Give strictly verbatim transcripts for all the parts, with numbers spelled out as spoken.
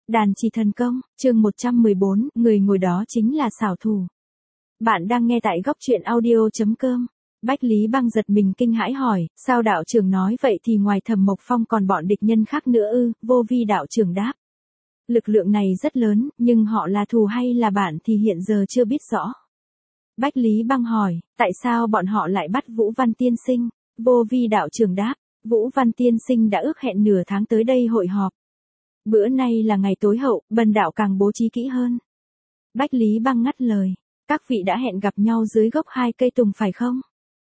Đàn chỉ thần công, chương một trăm mười bốn, người ngồi đó chính là xảo thủ. Bạn đang nghe tại góc truyện audio chấm com. Bách Lý Băng giật mình kinh hãi hỏi, sao đạo trưởng nói vậy thì ngoài Thẩm Mộc Phong còn bọn địch nhân khác nữa ư? Vô Vi đạo trưởng đáp. Lực lượng này rất lớn, nhưng họ là thù hay là bạn thì hiện giờ chưa biết rõ. Bách Lý Băng hỏi, tại sao bọn họ lại bắt Vũ Văn Tiên Sinh? Vô Vi đạo trưởng đáp, Vũ Văn Tiên Sinh đã ước hẹn nửa tháng tới đây hội họp. Bữa nay là ngày tối hậu, bần đạo càng bố trí kỹ hơn. Bách Lý Băng ngắt lời, các vị đã hẹn gặp nhau dưới gốc hai cây tùng phải không?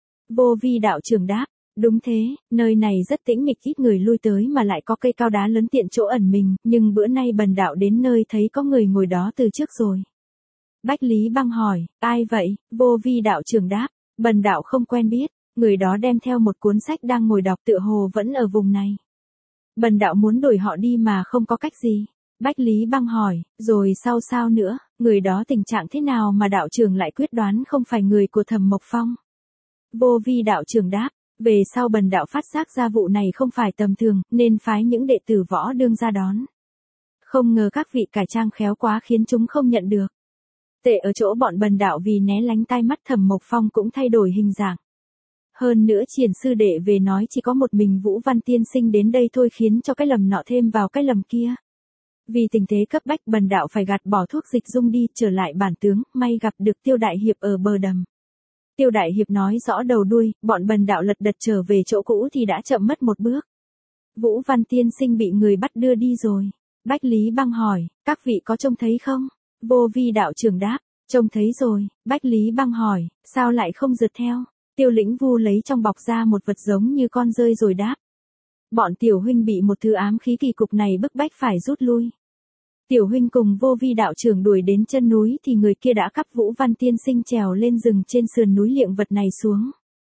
Vô Vi đạo trưởng đáp, đúng thế, nơi này rất tĩnh mịch ít người lui tới mà lại có cây cao đá lớn tiện chỗ ẩn mình, nhưng bữa nay bần đạo đến nơi thấy có người ngồi đó từ trước rồi. Bách Lý Băng hỏi, ai vậy? Vô Vi đạo trưởng đáp, bần đạo không quen biết, người đó đem theo một cuốn sách đang ngồi đọc tựa hồ vẫn ở vùng này. Bần đạo muốn đuổi họ đi mà không có cách gì. Bách Lý Băng hỏi, rồi sau sao nữa, người đó tình trạng thế nào mà đạo trưởng lại quyết đoán không phải người của Thẩm Mộc Phong? Vô Vi đạo trưởng đáp, về sau bần đạo phát giác ra vụ này không phải tầm thường, nên phái những đệ tử võ đương ra đón. Không ngờ các vị cải trang khéo quá khiến chúng không nhận được. Tệ ở chỗ bọn bần đạo vì né lánh tai mắt Thẩm Mộc Phong cũng thay đổi hình dạng. Hơn nữa Triển sư đệ về nói chỉ có một mình Vũ Văn Tiên Sinh đến đây thôi khiến cho cái lầm nọ thêm vào cái lầm kia. Vì tình thế cấp bách bần đạo phải gạt bỏ thuốc dịch dung đi trở lại bản tướng, may gặp được Tiêu Đại Hiệp ở bờ đầm. Tiêu Đại Hiệp nói rõ đầu đuôi, bọn bần đạo lật đật trở về chỗ cũ thì đã chậm mất một bước. Vũ Văn Tiên Sinh bị người bắt đưa đi rồi. Bách Lý Băng hỏi, các vị có trông thấy không? Vô Vi đạo trưởng đáp, trông thấy rồi. Bách Lý Băng hỏi, sao lại không rượt theo? Tiêu Lĩnh Vu lấy trong bọc ra một vật giống như con rơi rồi đáp. Bọn tiểu huynh bị một thứ ám khí kỳ cục này bức bách phải rút lui. Tiểu huynh cùng Vô Vi đạo trưởng đuổi đến chân núi thì người kia đã cắp Vũ Văn Tiên Sinh trèo lên rừng trên sườn núi liệng vật này xuống.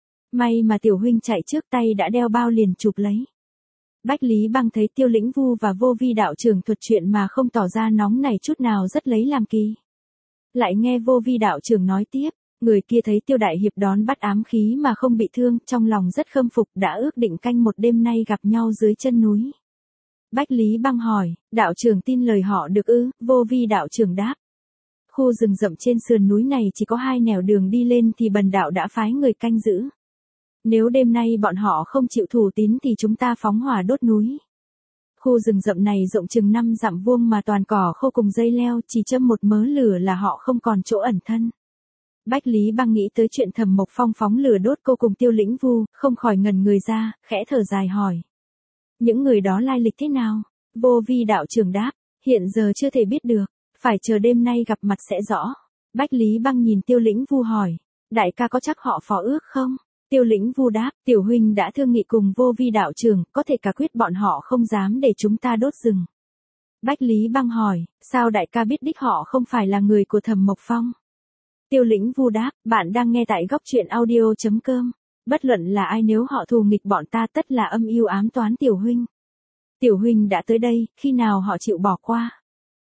May mà tiểu huynh chạy trước tay đã đeo bao liền chụp lấy. Bách Lý Băng thấy Tiêu Lĩnh Vu và Vô Vi đạo trưởng thuật chuyện mà không tỏ ra nóng nảy chút nào rất lấy làm kỳ. Lại nghe Vô Vi đạo trưởng nói tiếp. Người kia thấy Tiêu Đại Hiệp đón bắt ám khí mà không bị thương, trong lòng rất khâm phục, đã ước định canh một đêm nay gặp nhau dưới chân núi. Bách Lý Băng hỏi, đạo trưởng tin lời họ được ư? Vô Vi đạo trưởng đáp. Khu rừng rậm trên sườn núi này chỉ có hai nẻo đường đi lên thì bần đạo đã phái người canh giữ. Nếu đêm nay bọn họ không chịu thủ tín thì chúng ta phóng hỏa đốt núi. Khu rừng rậm này rộng chừng năm dặm vuông mà toàn cỏ khô cùng dây leo, chỉ châm một mớ lửa là họ không còn chỗ ẩn thân. Bách Lý Băng nghĩ tới chuyện Thẩm Mộc Phong phóng lửa đốt cô cùng Tiêu Lĩnh Vu, không khỏi ngẩn người ra, khẽ thở dài hỏi. Những người đó lai lịch thế nào? Vô Vi đạo trưởng đáp, hiện giờ chưa thể biết được, phải chờ đêm nay gặp mặt sẽ rõ. Bách Lý Băng nhìn Tiêu Lĩnh Vu hỏi, đại ca có chắc họ phó ước không? Tiêu Lĩnh Vu đáp, tiểu huynh đã thương nghị cùng Vô Vi đạo trưởng, có thể cả quyết bọn họ không dám để chúng ta đốt rừng. Bách Lý Băng hỏi, sao đại ca biết đích họ không phải là người của Thẩm Mộc Phong? Tiêu Lĩnh Vu đáp, bạn đang nghe tại góc truyện audio chấm com. Bất luận là ai nếu họ thù nghịch bọn ta tất là âm mưu ám toán tiểu huynh. Tiểu huynh đã tới đây, khi nào họ chịu bỏ qua?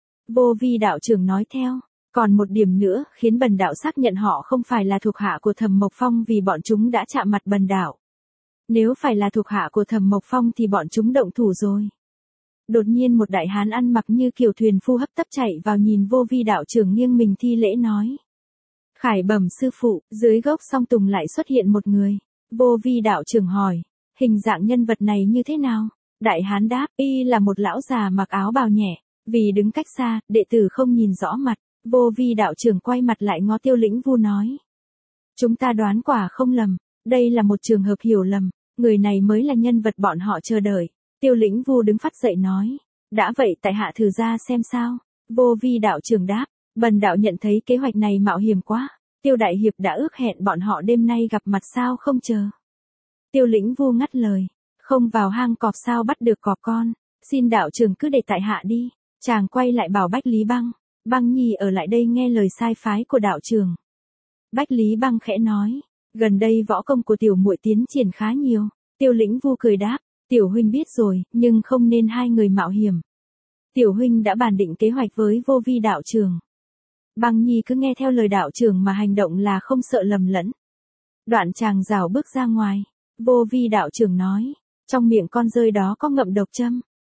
Vô Vi đạo trưởng nói theo, còn một điểm nữa khiến bần đạo xác nhận họ không phải là thuộc hạ của Thẩm Mộc Phong vì bọn chúng đã chạm mặt bần đạo. Nếu phải là thuộc hạ của Thẩm Mộc Phong thì bọn chúng động thủ rồi. Đột nhiên một đại hán ăn mặc như kiểu thuyền phu hấp tấp chạy vào nhìn Vô Vi đạo trưởng nghiêng mình thi lễ nói. Khải bẩm sư phụ, dưới gốc song tùng lại xuất hiện một người. Vô Vi đạo trưởng hỏi, hình dạng nhân vật này như thế nào? Đại hán đáp, y là một lão già mặc áo bào nhẹ, vì đứng cách xa, đệ tử không nhìn rõ mặt. Vô Vi đạo trưởng quay mặt lại ngó Tiêu Lĩnh Vu nói. Chúng ta đoán quả không lầm, đây là một trường hợp hiểu lầm, người này mới là nhân vật bọn họ chờ đợi. Tiêu Lĩnh Vu đứng phát dậy nói, đã vậy tại hạ thử ra xem sao. Vô Vi đạo trưởng đáp. Bần đạo nhận thấy kế hoạch này mạo hiểm quá. Tiêu Đại Hiệp đã ước hẹn bọn họ đêm nay gặp mặt sao không chờ. Tiêu Lĩnh Vu ngắt lời. Không vào hang cọp sao bắt được cọp con. Xin đạo trưởng cứ để tại hạ đi. Chàng quay lại bảo Bách Lý Băng. Băng nhi ở lại đây nghe lời sai phái của đạo trưởng. Bách Lý Băng khẽ nói. Gần đây võ công của tiểu muội tiến triển khá nhiều. Tiêu Lĩnh Vu cười đáp. Tiểu huynh biết rồi, nhưng không nên hai người mạo hiểm. Tiểu huynh đã bàn định kế hoạch với Vô Vi đạo trưởng. Băng nhi cứ nghe theo lời đạo trưởng mà hành động là không sợ lầm lẫn. Đoạn chàng rảo bước ra ngoài. Vô Vi đạo trưởng nói. Trong miệng con rơi đó có ngậm độc châm.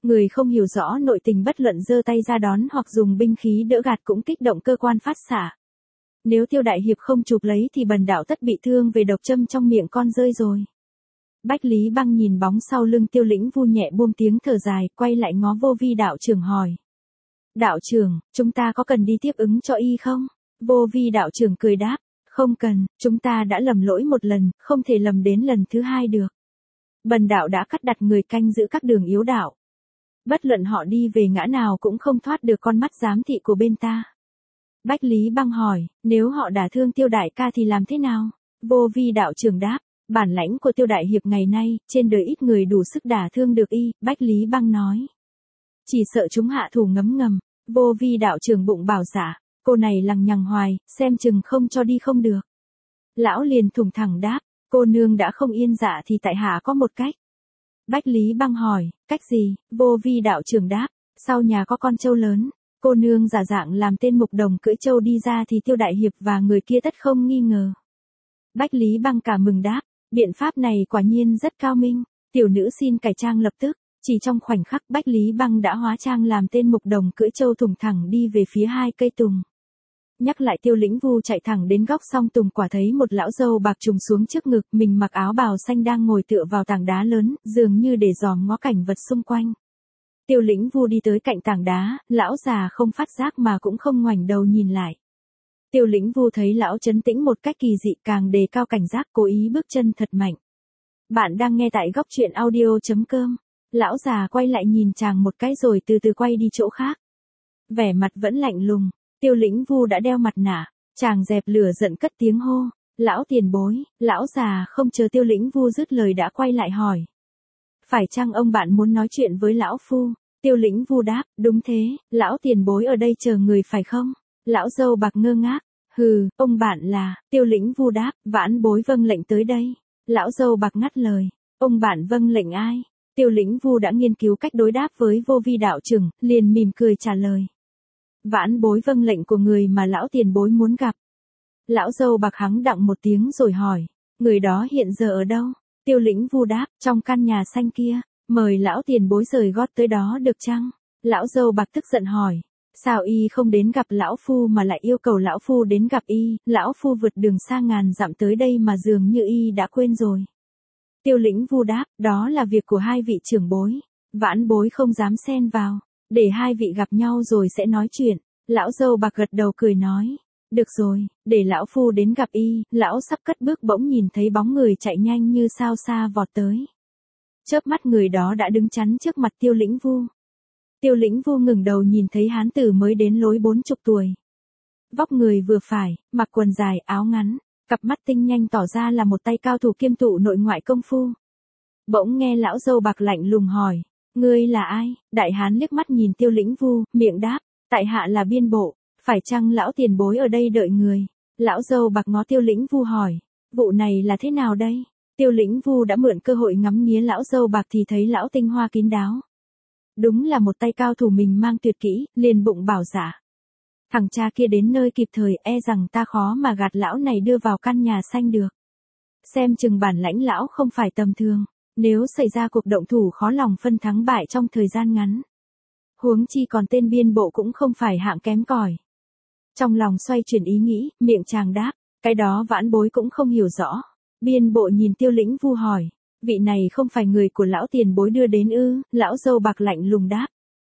Người không hiểu rõ nội tình bất luận giơ tay ra đón hoặc dùng binh khí đỡ gạt cũng kích động cơ quan phát xạ. Nếu Tiêu đại hiệp không chụp lấy thì bần đạo tất bị thương về độc châm trong miệng con rơi rồi. Bách Lý Băng nhìn bóng sau lưng Tiêu Lĩnh Vu nhẹ buông tiếng thở dài, quay lại ngó Vô Vi đạo trưởng hỏi. Đạo trưởng, chúng ta có cần đi tiếp ứng cho y không? Vô Vi đạo trưởng cười đáp, không cần, chúng ta đã lầm lỗi một lần, không thể lầm đến lần thứ hai được. Bần đạo đã cắt đặt người canh giữ các đường yếu đạo. Bất luận họ đi về ngã nào cũng không thoát được con mắt giám thị của bên ta. Bách Lý Băng hỏi, nếu họ đả thương Tiêu đại ca thì làm thế nào? Vô Vi đạo trưởng đáp, bản lãnh của Tiêu đại hiệp ngày nay, trên đời ít người đủ sức đả thương được y, Bách Lý Băng nói. Chỉ sợ chúng hạ thủ ngấm ngầm, Vô Vi đạo trưởng bụng bảo dạ, cô này lằng nhằng hoài, xem chừng không cho đi không được. Lão liền thủng thẳng đáp, cô nương đã không yên dạ thì tại hạ có một cách. Bách Lý Băng hỏi, cách gì? Vô Vi đạo trưởng đáp, sau nhà có con trâu lớn, cô nương giả dạng làm tên mục đồng cưỡi trâu đi ra thì Tiêu đại hiệp và người kia tất không nghi ngờ. Bách Lý Băng cả mừng đáp, biện pháp này quả nhiên rất cao minh, tiểu nữ xin cải trang lập tức. Chỉ trong khoảnh khắc Bách Lý Băng đã hóa trang làm tên mục đồng cưỡi trâu thủng thẳng đi về phía hai cây tùng. Nhắc lại Tiêu Lĩnh Vu chạy thẳng đến góc song tùng quả thấy một lão dâu bạc trùng xuống trước ngực, mình mặc áo bào xanh đang ngồi tựa vào tảng đá lớn, dường như để dòm ngó cảnh vật xung quanh. Tiêu Lĩnh Vu đi tới cạnh tảng đá, lão già không phát giác mà cũng không ngoảnh đầu nhìn lại. Tiêu Lĩnh Vu thấy lão trấn tĩnh một cách kỳ dị, càng đề cao cảnh giác, cố ý bước chân thật mạnh. Bạn đang nghe tại góc truyện audio chấm com. Lão già quay lại nhìn chàng một cái rồi từ từ quay đi chỗ khác. Vẻ mặt vẫn lạnh lùng, Tiêu Lĩnh Vu đã đeo mặt nạ, chàng dẹp lửa giận cất tiếng hô, lão tiền bối. Lão già không chờ Tiêu Lĩnh Vu dứt lời đã quay lại hỏi. Phải chăng ông bạn muốn nói chuyện với lão phu? Tiêu Lĩnh Vu đáp, đúng thế, lão tiền bối ở đây chờ người phải không? Lão dâu bạc ngơ ngác, hừ, ông bạn là, Tiêu Lĩnh Vu đáp, vãn bối vâng lệnh tới đây. Lão dâu bạc ngắt lời, ông bạn vâng lệnh ai? Tiêu Lĩnh Vu đã nghiên cứu cách đối đáp với Vô Vi đạo trưởng, liền mỉm cười trả lời. Vãn bối vâng lệnh của người mà lão tiền bối muốn gặp. Lão dâu bạc hắng đặng một tiếng rồi hỏi, người đó hiện giờ ở đâu? Tiêu Lĩnh Vu đáp, trong căn nhà xanh kia, mời lão tiền bối rời gót tới đó được chăng? Lão dâu bạc tức giận hỏi, sao y không đến gặp lão phu mà lại yêu cầu lão phu đến gặp y, lão phu vượt đường xa ngàn dặm tới đây mà dường như y đã quên rồi. Tiêu Lĩnh Vu đáp, đó là việc của hai vị trưởng bối, vãn bối không dám xen vào, để hai vị gặp nhau rồi sẽ nói chuyện. Lão dâu bạc gật đầu cười nói, được rồi, để lão phu đến gặp y. Lão sắp cất bước bỗng nhìn thấy bóng người chạy nhanh như sao xa vọt tới. Chớp mắt người đó đã đứng chắn trước mặt Tiêu Lĩnh Vu. Tiêu Lĩnh Vu ngừng đầu nhìn thấy hán tử mới đến lối bốn chục tuổi. Vóc người vừa phải, mặc quần dài áo ngắn. Cặp mắt tinh nhanh tỏ ra là một tay cao thủ kiêm tụ nội ngoại công phu. Bỗng nghe lão dâu bạc lạnh lùng hỏi, ngươi là ai? Đại hán liếc mắt nhìn Tiêu Lĩnh Vu, miệng đáp, tại hạ là biên bộ, phải chăng lão tiền bối ở đây đợi người? Lão dâu bạc ngó Tiêu Lĩnh Vu hỏi, vụ này là thế nào đây? Tiêu Lĩnh Vu đã mượn cơ hội ngắm nghía lão dâu bạc thì thấy lão tinh hoa kín đáo. Đúng là một tay cao thủ mình mang tuyệt kỹ, liền bụng bảo dạ. Thằng cha kia đến nơi kịp thời, e rằng ta khó mà gạt lão này đưa vào căn nhà xanh được. Xem chừng bản lãnh lão không phải tầm thường, nếu xảy ra cuộc động thủ khó lòng phân thắng bại trong thời gian ngắn. Huống chi còn tên biên bộ cũng không phải hạng kém cỏi. Trong lòng xoay chuyển ý nghĩ, miệng chàng đáp, cái đó vãn bối cũng không hiểu rõ. Biên bộ nhìn Tiêu Lĩnh Vu hỏi, vị này không phải người của lão tiền bối đưa đến ư? Lão dâu bạc lạnh lùng đáp,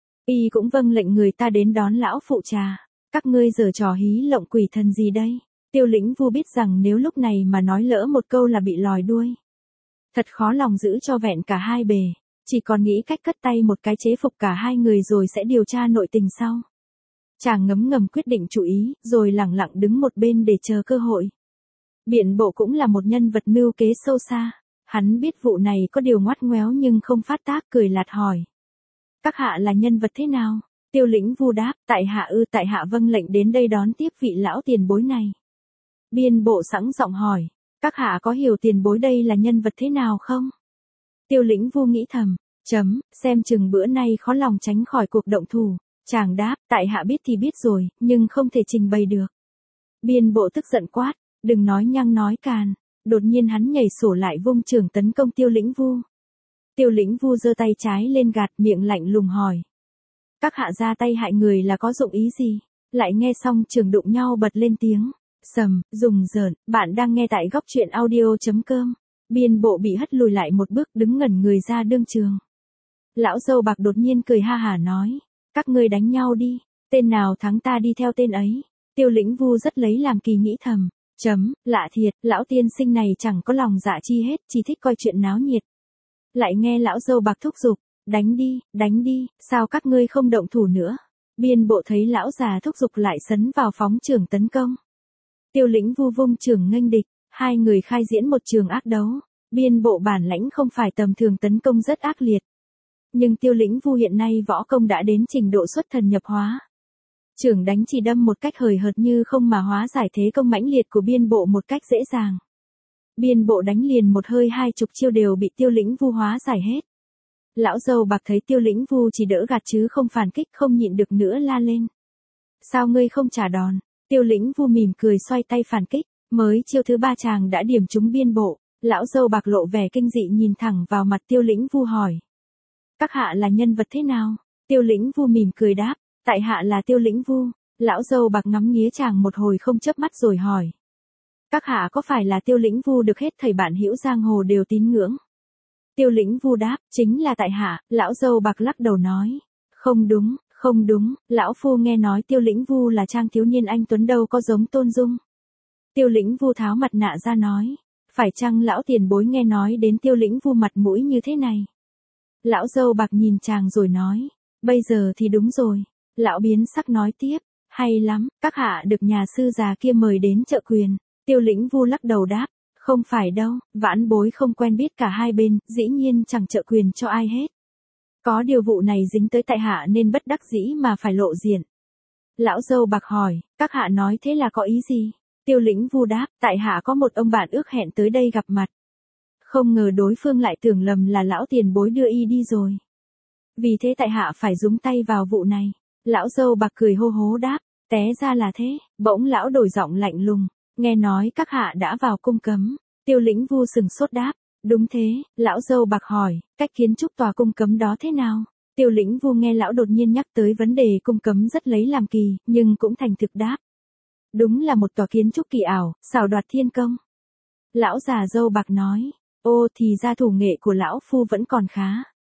y cũng vâng lệnh người ta đến đón lão phụ trà. Các ngươi giở trò hí lộng quỷ thần gì đây? Tiêu Lĩnh Vu biết rằng nếu lúc này mà nói lỡ một câu là bị lòi đuôi. Thật khó lòng giữ cho vẹn cả hai bề, chỉ còn nghĩ cách cất tay một cái chế phục cả hai người rồi sẽ điều tra nội tình sau. Chàng ngấm ngầm quyết định chủ ý, rồi lẳng lặng đứng một bên để chờ cơ hội. Biện bộ cũng là một nhân vật mưu kế sâu xa, hắn biết vụ này có điều ngoắt ngoéo nhưng không phát tác, cười lạt hỏi. Các hạ là nhân vật thế nào? Tiêu Lĩnh Vu đáp, tại hạ ư, tại hạ vâng lệnh đến đây đón tiếp vị lão tiền bối này. Biên bộ sẵn giọng hỏi, các hạ có hiểu tiền bối đây là nhân vật thế nào không? Tiêu Lĩnh Vu nghĩ thầm, chấm, xem chừng bữa nay khó lòng tránh khỏi cuộc động thủ. Chàng đáp, tại hạ biết thì biết rồi, nhưng không thể trình bày được. Biên bộ tức giận quát, đừng nói nhăng nói càn. Đột nhiên hắn nhảy sổ lại vung chưởng tấn công Tiêu Lĩnh Vu. Tiêu Lĩnh Vu giơ tay trái lên gạt miệng lạnh lùng hỏi. Các hạ ra tay hại người là có dụng ý gì? Lại nghe xong trường đụng nhau bật lên tiếng. Sầm, dùng giỡn, bạn đang nghe tại góc truyện audio.com. Biên bộ bị hất lùi lại một bước đứng ngẩn người ra đương trường. Lão dâu bạc đột nhiên cười ha hả nói. Các ngươi đánh nhau đi, tên nào thắng ta đi theo tên ấy. Tiêu Lĩnh Vu rất lấy làm kỳ nghĩ thầm. Chấm, lạ thiệt, lão tiên sinh này chẳng có lòng dạ chi hết, chỉ thích coi chuyện náo nhiệt. Lại nghe lão dâu bạc thúc giục. Đánh đi, đánh đi, sao các ngươi không động thủ nữa? Biên bộ thấy lão già thúc giục lại sấn vào phóng trường tấn công. Tiêu Lĩnh Vu vung trường nghênh địch, hai người khai diễn một trường ác đấu. Biên bộ bản lãnh không phải tầm thường tấn công rất ác liệt. Nhưng Tiêu Lĩnh Vu hiện nay võ công đã đến trình độ xuất thần nhập hóa. Trường đánh chỉ đâm một cách hời hợt như không mà hóa giải thế công mãnh liệt của biên bộ một cách dễ dàng. Biên bộ đánh liền một hơi hai chục chiêu đều bị Tiêu Lĩnh Vu hóa giải hết. Lão dâu bạc thấy Tiêu Lĩnh Vu chỉ đỡ gạt chứ không phản kích, không nhịn được nữa la lên. Sao ngươi không trả đòn? Tiêu Lĩnh Vu mỉm cười xoay tay phản kích, mới chiêu thứ ba chàng đã điểm trúng biên bộ. Lão dâu bạc lộ vẻ kinh dị nhìn thẳng vào mặt Tiêu Lĩnh Vu hỏi. Các hạ là nhân vật thế nào? Tiêu Lĩnh Vu mỉm cười đáp, tại hạ là Tiêu Lĩnh Vu. Lão dâu bạc ngắm nghía chàng một hồi không chớp mắt rồi hỏi. Các hạ có phải là Tiêu Lĩnh Vu được hết thầy bạn hữu giang hồ đều tín ngưỡng? Tiêu Lĩnh Vu đáp, chính là tại hạ. Lão dâu bạc lắc đầu nói. Không đúng, không đúng, lão phu nghe nói Tiêu Lĩnh Vu là trang thiếu niên anh tuấn đâu có giống Tôn Dung. Tiêu Lĩnh Vu tháo mặt nạ ra nói. Phải chăng lão tiền bối nghe nói đến Tiêu Lĩnh Vu mặt mũi như thế này? Lão dâu bạc nhìn chàng rồi nói. Bây giờ thì đúng rồi. Lão biến sắc nói tiếp. Hay lắm, các hạ được nhà sư già kia mời đến trợ quyền. Tiêu Lĩnh Vu lắc đầu đáp. Không phải đâu, vãn bối không quen biết cả hai bên, dĩ nhiên chẳng trợ quyền cho ai hết. Có điều vụ này dính tới tại hạ nên bất đắc dĩ mà phải lộ diện. Lão dâu bạc hỏi, các hạ nói thế là có ý gì? Tiêu Lĩnh Vu đáp, tại hạ có một ông bạn ước hẹn tới đây gặp mặt. Không ngờ đối phương lại tưởng lầm là lão tiền bối đưa y đi rồi. Vì thế tại hạ phải dúng tay vào vụ này. Lão dâu bạc cười hô hố đáp, té ra là thế. Bỗng lão đổi giọng lạnh lùng. Nghe nói các hạ đã vào cung cấm. Tiêu Lĩnh Vu sừng sốt đáp. Đúng thế, lão dâu bạc hỏi, cách kiến trúc tòa cung cấm đó thế nào? Tiêu Lĩnh Vu nghe lão đột nhiên nhắc tới vấn đề cung cấm rất lấy làm kỳ, nhưng cũng thành thực đáp. Đúng là một tòa kiến trúc kỳ ảo, xảo đoạt thiên công. Lão già dâu bạc nói, ô thì ra thủ nghệ của lão phu vẫn còn khá.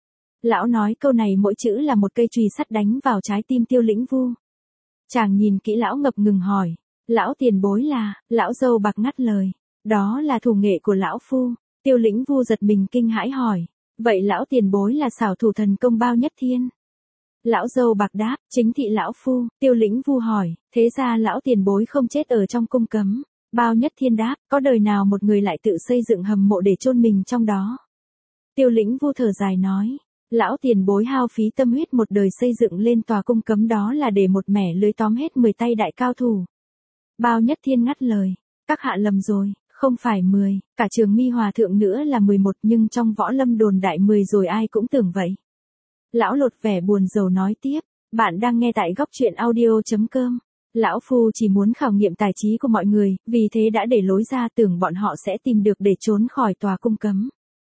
Lão nói câu này mỗi chữ là một cây chùy sắt đánh vào trái tim Tiêu Lĩnh Vu. Chàng nhìn kỹ lão ngập ngừng hỏi. Lão tiền bối là, lão dâu bạc ngắt lời. Đó là thủ nghệ của lão phu. Tiêu Lĩnh Vu giật mình kinh hãi hỏi. Vậy lão tiền bối là xảo thủ thần công bao nhất thiên? Lão dâu bạc đáp, chính thị lão phu. Tiêu Lĩnh Vu hỏi, thế ra lão tiền bối không chết ở trong cung cấm. Bao nhất thiên đáp, có đời nào một người lại tự xây dựng hầm mộ để chôn mình trong đó? Tiêu Lĩnh Vu thở dài nói. Lão tiền bối hao phí tâm huyết một đời xây dựng lên tòa cung cấm đó là để một mẻ lưới tóm hết mười tay đại cao thủ. Bao nhất thiên ngắt lời. Các hạ lầm rồi, không phải mười, cả Trường Mi Hòa Thượng nữa là mười một nhưng trong võ lâm đồn đại mười rồi ai cũng tưởng vậy. Lão lột vẻ buồn rầu nói tiếp. Bạn đang nghe tại góc truyện audio.com. Lão phu chỉ muốn khảo nghiệm tài trí của mọi người, vì thế đã để lối ra tưởng bọn họ sẽ tìm được để trốn khỏi tòa cung cấm.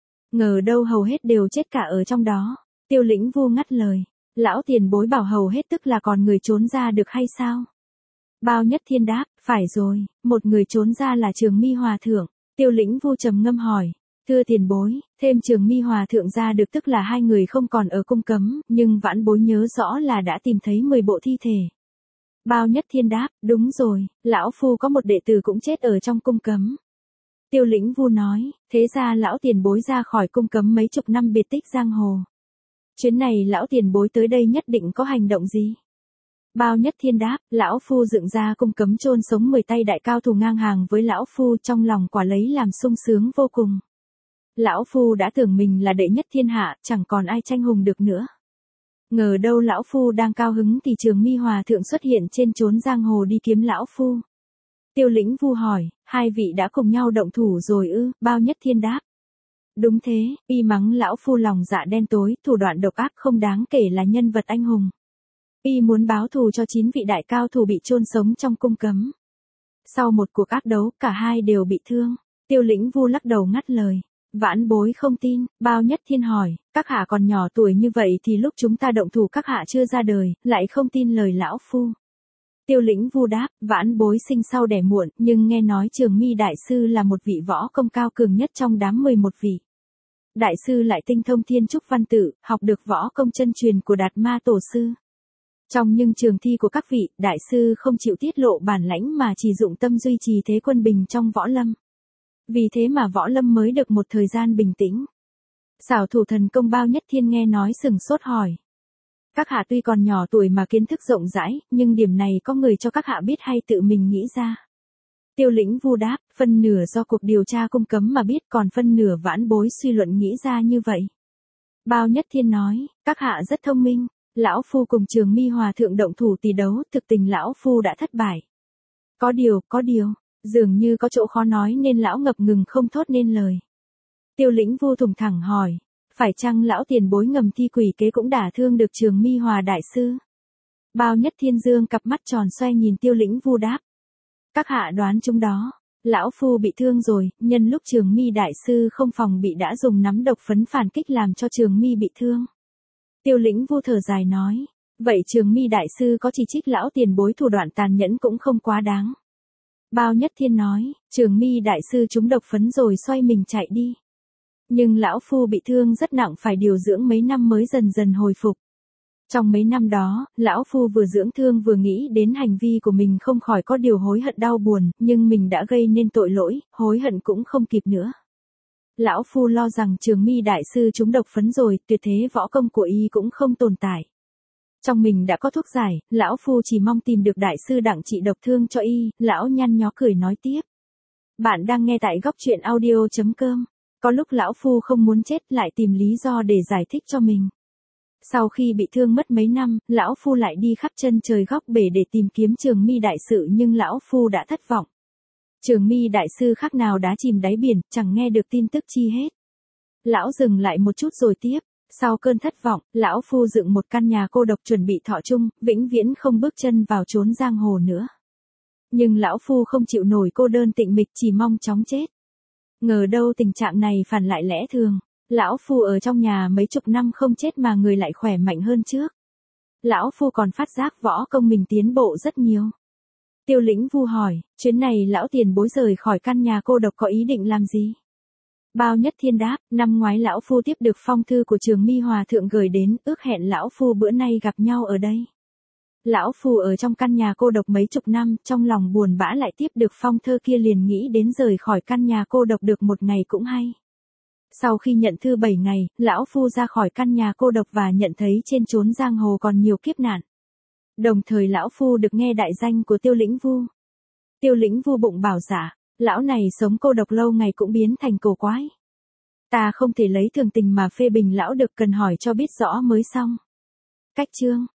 Ngờ đâu hầu hết đều chết cả ở trong đó. Tiêu Lĩnh Vu ngắt lời. Lão tiền bối bảo hầu hết tức là còn người trốn ra được hay sao? Bao nhất thiên đáp, phải rồi, một người trốn ra là Trường Mi Hòa Thượng. Tiêu Lĩnh Vu trầm ngâm hỏi. Thưa tiền bối, thêm Trường Mi Hòa Thượng ra được tức là hai người không còn ở cung cấm, nhưng vãn bối nhớ rõ là đã tìm thấy mười bộ thi thể. Bao nhất thiên đáp, đúng rồi, lão phu có một đệ tử cũng chết ở trong cung cấm. Tiêu Lĩnh Vu nói, thế ra lão tiền bối ra khỏi cung cấm mấy chục năm biệt tích giang hồ. Chuyến này lão tiền bối tới đây nhất định có hành động gì? Bao nhất thiên đáp, lão phu dựng ra cung cấm chôn sống mười tay đại cao thủ ngang hàng với lão phu, trong lòng quả lấy làm sung sướng vô cùng. Lão phu đã tưởng mình là đệ nhất thiên hạ, chẳng còn ai tranh hùng được nữa. Ngờ đâu lão phu đang cao hứng thì Trường Mi Hòa Thượng xuất hiện trên chốn giang hồ đi kiếm lão phu. Tiêu Lĩnh Vu hỏi, hai vị đã cùng nhau động thủ rồi ư? Bao nhất thiên đáp. Đúng thế, y mắng lão phu lòng dạ đen tối, thủ đoạn độc ác không đáng kể là nhân vật anh hùng. Y muốn báo thù cho chín vị đại cao thủ bị chôn sống trong cung cấm. Sau một cuộc ác đấu, cả hai đều bị thương. Tiêu Lĩnh Vu lắc đầu ngắt lời. Vãn Bối không tin, Bao Nhất Thiên hỏi, các hạ còn nhỏ tuổi như vậy thì lúc chúng ta động thủ các hạ chưa ra đời, lại không tin lời lão phu. Tiêu Lĩnh Vu đáp, Vãn Bối sinh sau đẻ muộn, nhưng nghe nói Trường Mi đại sư là một vị võ công cao cường nhất trong đám mười một vị. Đại sư lại tinh thông thiên trúc văn tự, học được võ công chân truyền của Đạt Ma tổ sư. Trong những trường thi của các vị, đại sư không chịu tiết lộ bản lãnh mà chỉ dụng tâm duy trì thế quân bình trong võ lâm. Vì thế mà võ lâm mới được một thời gian bình tĩnh. Xảo thủ thần công Bao Nhất Thiên nghe nói sừng sốt hỏi. Các hạ tuy còn nhỏ tuổi mà kiến thức rộng rãi, nhưng điểm này có người cho các hạ biết hay tự mình nghĩ ra? Tiêu Lĩnh Vu đáp, phân nửa do cuộc điều tra cung cấm mà biết, còn phân nửa Vãn Bối suy luận nghĩ ra như vậy. Bao Nhất Thiên nói, các hạ rất thông minh, lão phu cùng Trường Mi hòa thượng động thủ tỷ đấu, thực tình lão phu đã thất bại. Có điều, có điều, dường như có chỗ khó nói nên lão ngập ngừng không thốt nên lời. Tiêu Lĩnh Vu thùng thẳng hỏi, phải chăng lão tiền bối ngầm thi quỷ kế cũng đả thương được Trường Mi hòa đại sư? Bao Nhất Thiên dương cặp mắt tròn xoe nhìn Tiêu Lĩnh Vu đáp. Các hạ đoán chúng đó, lão phu bị thương rồi, nhân lúc Trường Mi đại sư không phòng bị đã dùng nắm độc phấn phản kích làm cho Trường Mi bị thương. Tiêu Lĩnh Vu thở dài nói, vậy Trường Mi đại sư có chỉ trích lão tiền bối thủ đoạn tàn nhẫn cũng không quá đáng. Bao Nhất Thiên nói, Trường Mi đại sư trúng độc phấn rồi xoay mình chạy đi. Nhưng lão phu bị thương rất nặng phải điều dưỡng mấy năm mới dần dần hồi phục. Trong mấy năm đó, lão phu vừa dưỡng thương vừa nghĩ đến hành vi của mình không khỏi có điều hối hận đau buồn, nhưng mình đã gây nên tội lỗi, hối hận cũng không kịp nữa. Lão phu lo rằng Trường Mi đại sư trúng độc phấn rồi, tuyệt thế võ công của y cũng không tồn tại. Trong mình đã có thuốc giải, lão phu chỉ mong tìm được đại sư đặng trị độc thương cho y. Lão nhăn nhó cười nói tiếp. Bạn đang nghe tại góc truyện audio chấm com. Có lúc lão phu không muốn chết lại tìm lý do để giải thích cho mình. Sau khi bị thương mất mấy năm, lão phu lại đi khắp chân trời góc bể để tìm kiếm Trường Mi đại sư nhưng lão phu đã thất vọng. Trường Mi đại sư khác nào đá chìm đáy biển, chẳng nghe được tin tức chi hết. Lão dừng lại một chút rồi tiếp. Sau cơn thất vọng, lão phu dựng một căn nhà cô độc chuẩn bị thọ chung, vĩnh viễn không bước chân vào chốn giang hồ nữa. Nhưng lão phu không chịu nổi cô đơn tịnh mịch, chỉ mong chóng chết. Ngờ đâu tình trạng này phản lại lẽ thường. Lão phu ở trong nhà mấy chục năm không chết mà người lại khỏe mạnh hơn trước. Lão phu còn phát giác võ công mình tiến bộ rất nhiều. Tiêu Lĩnh Vu hỏi, chuyến này lão tiền bối rời khỏi căn nhà cô độc có ý định làm gì? Bao Nhất Thiên đáp, năm ngoái lão phu tiếp được phong thư của Trường Mi hòa thượng gửi đến, ước hẹn lão phu bữa nay gặp nhau ở đây. Lão phu ở trong căn nhà cô độc mấy chục năm, trong lòng buồn bã lại tiếp được phong thơ kia liền nghĩ đến rời khỏi căn nhà cô độc được một ngày cũng hay. Sau khi nhận thư bảy ngày, lão phu ra khỏi căn nhà cô độc và nhận thấy trên chốn giang hồ còn nhiều kiếp nạn. Đồng thời lão phu được nghe đại danh của Tiêu Lĩnh Vu. Tiêu Lĩnh Vu bụng bảo dạ, lão này sống cô độc lâu ngày cũng biến thành cổ quái. Ta không thể lấy thường tình mà phê bình lão được, cần hỏi cho biết rõ mới xong. Cách chương